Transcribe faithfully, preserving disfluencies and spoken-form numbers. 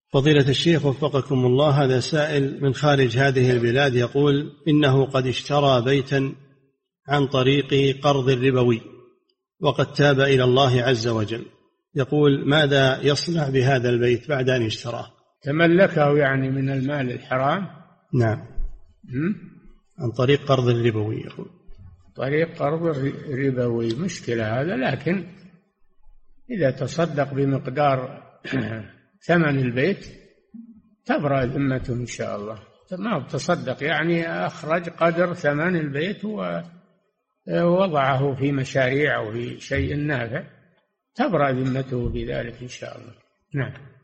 فضيلة الشيخ وفقكم الله، هذا سائل من خارج هذه البلاد يقول إنه قد اشترى بيتا عن طريق قرض ربوي وقد تاب إلى الله عز وجل، يقول ماذا يصنع بهذا البيت بعد أن اشتراه؟ تملكه يعني من المال الحرام؟ نعم. عن طريق قرض ربوي يقول. طريق قرض ربوي مشكلة هذا، لكن إذا تصدق بمقدار ثمن البيت تبرأ ذمته إن شاء الله. ما تصدق يعني أخرج قدر ثمن البيت ووضعه في مشاريع أو في شيء نافع، تبرأ ذمته بذلك إن شاء الله. نعم.